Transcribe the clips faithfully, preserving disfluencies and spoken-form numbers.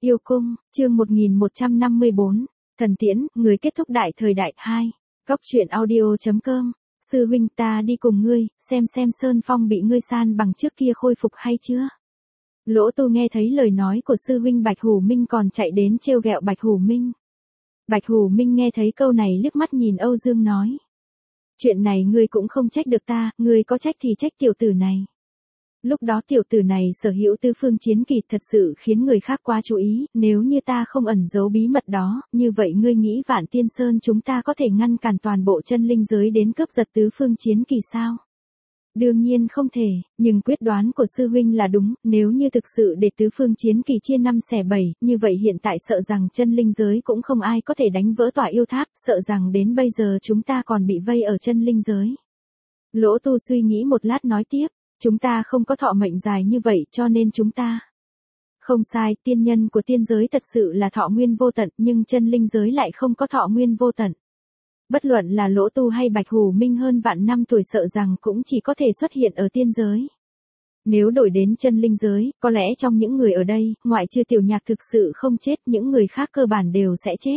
Yêu cung, chương một nghìn một trăm năm mươi bốn, Thần Tiễn, người kết thúc đại thời đại hai. Góc truyện audio.com, sư huynh ta đi cùng ngươi, xem xem Sơn Phong bị ngươi san bằng trước kia khôi phục hay chưa. Lỗ Tu nghe thấy lời nói của sư huynh Bạch Hủ Minh còn chạy đến trêu ghẹo Bạch Hủ Minh. Bạch Hủ Minh nghe thấy câu này liếc mắt nhìn Âu Dương nói. Chuyện này ngươi cũng không trách được ta, ngươi có trách thì trách tiểu tử này. Lúc đó tiểu tử này sở hữu tư phương chiến kỳ thật sự khiến người khác quá chú ý, nếu như ta không ẩn giấu bí mật đó, như vậy ngươi nghĩ Vạn Tiên Sơn chúng ta có thể ngăn cản toàn bộ chân linh giới đến cướp giật tứ phương chiến kỳ sao? Đương nhiên không thể, nhưng quyết đoán của sư huynh là đúng, nếu như thực sự để tứ phương chiến kỳ chia năm xẻ bảy, như vậy hiện tại sợ rằng chân linh giới cũng không ai có thể đánh vỡ tòa yêu tháp, sợ rằng đến bây giờ chúng ta còn bị vây ở chân linh giới. Lỗ Tu suy nghĩ một lát nói tiếp. Chúng ta không có thọ mệnh dài như vậy cho nên chúng ta. Không sai, tiên nhân của tiên giới thật sự là thọ nguyên vô tận, nhưng chân linh giới lại không có thọ nguyên vô tận. Bất luận là Lỗ Tu hay Bạch Hủ Minh hơn vạn năm tuổi sợ rằng cũng chỉ có thể xuất hiện ở tiên giới. Nếu đổi đến chân linh giới, có lẽ trong những người ở đây, ngoại trừ Tiểu Nhạc thực sự không chết, những người khác cơ bản đều sẽ chết.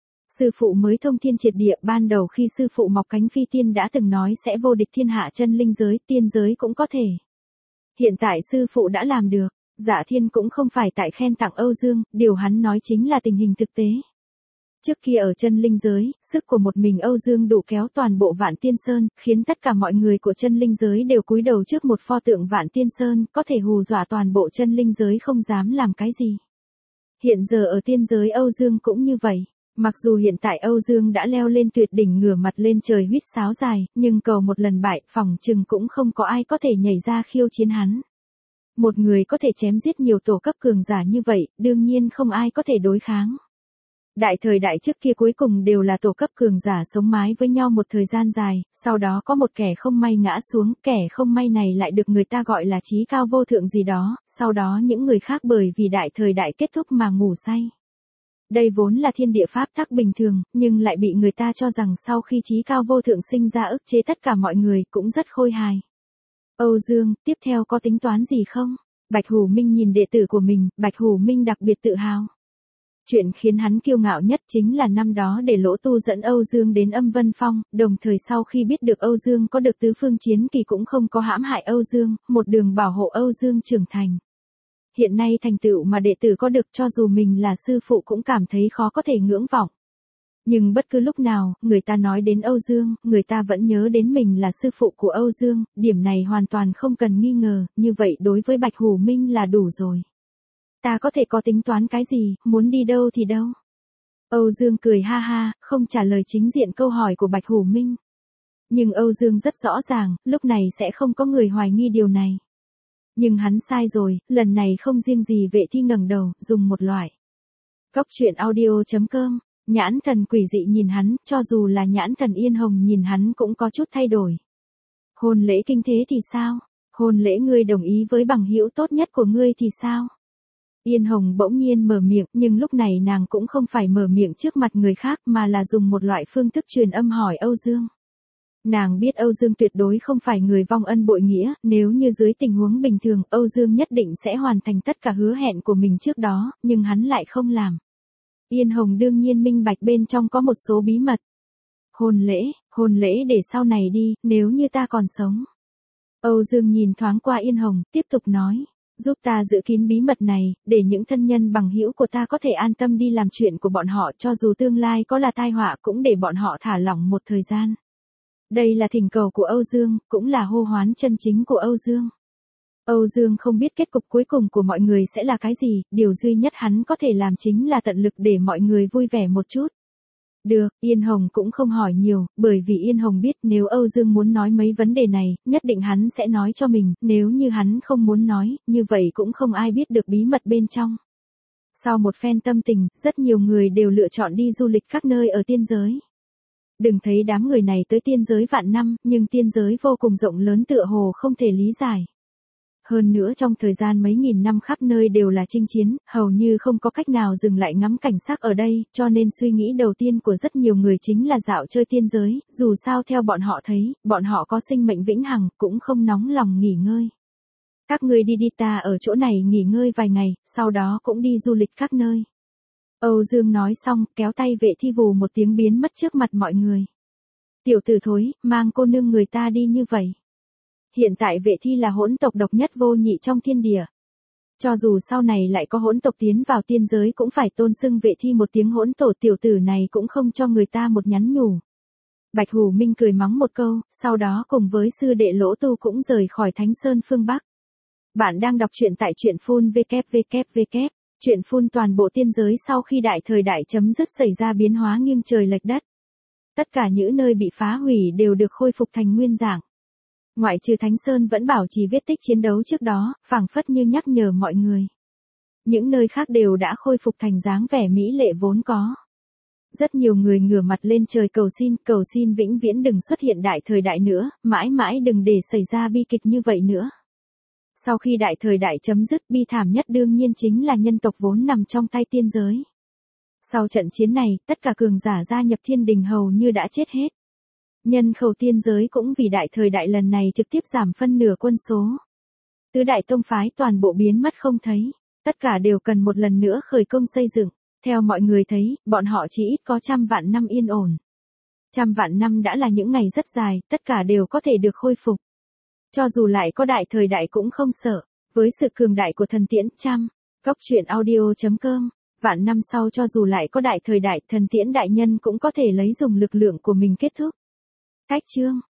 Sư phụ mới thông thiên triệt địa, ban đầu khi sư phụ mọc cánh phi tiên đã từng nói sẽ vô địch thiên hạ chân linh giới, tiên giới cũng có thể. Hiện tại sư phụ đã làm được, Dạ Thiên cũng không phải tại khen tặng Âu Dương, điều hắn nói chính là tình hình thực tế. Trước kia ở chân linh giới, sức của một mình Âu Dương đủ kéo toàn bộ Vạn Tiên Sơn, khiến tất cả mọi người của chân linh giới đều cúi đầu trước một pho tượng Vạn Tiên Sơn, có thể hù dọa toàn bộ chân linh giới không dám làm cái gì. Hiện giờ ở tiên giới Âu Dương cũng như vậy. Mặc dù hiện tại Âu Dương đã leo lên tuyệt đỉnh ngửa mặt lên trời huýt sáo dài, nhưng cầu một lần bại, phỏng chừng cũng không có ai có thể nhảy ra khiêu chiến hắn. Một người có thể chém giết nhiều tổ cấp cường giả như vậy, đương nhiên không ai có thể đối kháng. Đại thời đại trước kia cuối cùng đều là tổ cấp cường giả sống mái với nhau một thời gian dài, sau đó có một kẻ không may ngã xuống, kẻ không may này lại được người ta gọi là chí cao vô thượng gì đó, sau đó những người khác bởi vì đại thời đại kết thúc mà ngủ say. Đây vốn là thiên địa pháp tắc bình thường, nhưng lại bị người ta cho rằng sau khi chí cao vô thượng sinh ra ức chế tất cả mọi người cũng rất khôi hài. Âu Dương, tiếp theo có tính toán gì không? Bạch Hủ Minh nhìn đệ tử của mình, Bạch Hủ Minh đặc biệt tự hào. Chuyện khiến hắn kiêu ngạo nhất chính là năm đó để Lỗ Tu dẫn Âu Dương đến Âm Vân Phong, đồng thời sau khi biết được Âu Dương có được tứ phương chiến kỳ cũng không có hãm hại Âu Dương, một đường bảo hộ Âu Dương trưởng thành. Hiện nay thành tựu mà đệ tử có được cho dù mình là sư phụ cũng cảm thấy khó có thể ngưỡng vọng. Nhưng bất cứ lúc nào, người ta nói đến Âu Dương, người ta vẫn nhớ đến mình là sư phụ của Âu Dương, điểm này hoàn toàn không cần nghi ngờ, như vậy đối với Bạch Hủ Minh là đủ rồi. Ta có thể có tính toán cái gì, muốn đi đâu thì đâu. Âu Dương cười ha ha, không trả lời chính diện câu hỏi của Bạch Hủ Minh. Nhưng Âu Dương rất rõ ràng, lúc này sẽ không có người hoài nghi điều này. Nhưng hắn sai rồi, lần này không riêng gì Vệ Thi ngẩng đầu, dùng một loại. Góc truyện audio.com, nhãn thần quỷ dị nhìn hắn, cho dù là nhãn thần Yên Hồng nhìn hắn cũng có chút thay đổi. Hôn lễ kinh thế thì sao? Hôn lễ ngươi đồng ý với bằng hữu tốt nhất của ngươi thì sao? Yên Hồng bỗng nhiên mở miệng, nhưng lúc này nàng cũng không phải mở miệng trước mặt người khác mà là dùng một loại phương thức truyền âm hỏi Âu Dương. Nàng biết Âu Dương tuyệt đối không phải người vong ân bội nghĩa, nếu như dưới tình huống bình thường, Âu Dương nhất định sẽ hoàn thành tất cả hứa hẹn của mình trước đó, nhưng hắn lại không làm. Yên Hồng đương nhiên minh bạch bên trong có một số bí mật. Hôn lễ, hôn lễ để sau này đi, nếu như ta còn sống. Âu Dương nhìn thoáng qua Yên Hồng, tiếp tục nói, giúp ta giữ kín bí mật này, để những thân nhân bằng hữu của ta có thể an tâm đi làm chuyện của bọn họ, cho dù tương lai có là tai họa cũng để bọn họ thả lỏng một thời gian. Đây là thỉnh cầu của Âu Dương, cũng là hô hoán chân chính của Âu Dương. Âu Dương không biết kết cục cuối cùng của mọi người sẽ là cái gì, điều duy nhất hắn có thể làm chính là tận lực để mọi người vui vẻ một chút. Được, Yên Hồng cũng không hỏi nhiều, bởi vì Yên Hồng biết nếu Âu Dương muốn nói mấy vấn đề này, nhất định hắn sẽ nói cho mình, nếu như hắn không muốn nói, như vậy cũng không ai biết được bí mật bên trong. Sau một phen tâm tình, rất nhiều người đều lựa chọn đi du lịch các nơi ở tiên giới. Đừng thấy đám người này tới tiên giới vạn năm, nhưng tiên giới vô cùng rộng lớn tựa hồ không thể lý giải. Hơn nữa trong thời gian mấy nghìn năm khắp nơi đều là chinh chiến, hầu như không có cách nào dừng lại ngắm cảnh sắc ở đây, cho nên suy nghĩ đầu tiên của rất nhiều người chính là dạo chơi tiên giới, dù sao theo bọn họ thấy, bọn họ có sinh mệnh vĩnh hằng, cũng không nóng lòng nghỉ ngơi. Các ngươi đi đi, ta ở chỗ này nghỉ ngơi vài ngày, sau đó cũng đi du lịch các nơi. Âu Dương nói xong, kéo tay Vệ Thi vù một tiếng biến mất trước mặt mọi người. Tiểu tử thối, mang cô nương người ta đi như vậy. Hiện tại Vệ Thi là hỗn tộc độc nhất vô nhị trong thiên địa. Cho dù sau này lại có hỗn tộc tiến vào tiên giới cũng phải tôn xưng Vệ Thi một tiếng hỗn tổ, tiểu tử này cũng không cho người ta một nhắn nhủ. Bạch Hủ Minh cười mắng một câu, sau đó cùng với sư đệ Lỗ Tu cũng rời khỏi Thánh Sơn phương Bắc. Bạn đang đọc truyện tại truyện phun vê kép vê kép vê kép. Truyện phun toàn bộ tiên giới sau khi đại thời đại chấm dứt xảy ra biến hóa nghiêng trời lệch đất. Tất cả những nơi bị phá hủy đều được khôi phục thành nguyên dạng. Ngoại trừ Thánh Sơn vẫn bảo trì vết tích chiến đấu trước đó, phảng phất như nhắc nhở mọi người. Những nơi khác đều đã khôi phục thành dáng vẻ mỹ lệ vốn có. Rất nhiều người ngửa mặt lên trời cầu xin, cầu xin vĩnh viễn đừng xuất hiện đại thời đại nữa, mãi mãi đừng để xảy ra bi kịch như vậy nữa. Sau khi đại thời đại chấm dứt, bi thảm nhất đương nhiên chính là nhân tộc vốn nằm trong tay tiên giới. Sau trận chiến này, tất cả cường giả gia nhập thiên đình hầu như đã chết hết. Nhân khẩu tiên giới cũng vì đại thời đại lần này trực tiếp giảm phân nửa quân số. Tứ đại tông phái toàn bộ biến mất không thấy, tất cả đều cần một lần nữa khởi công xây dựng. Theo mọi người thấy, bọn họ chỉ ít có trăm vạn năm yên ổn. Trăm vạn năm đã là những ngày rất dài, tất cả đều có thể được khôi phục. Cho dù lại có đại thời đại cũng không sợ, với sự cường đại của thần tiễn trăm. Góc truyện audio chấm com, vạn năm sau cho dù lại có đại thời đại, thần tiễn đại nhân cũng có thể lấy dùng lực lượng của mình kết thúc. Cách chương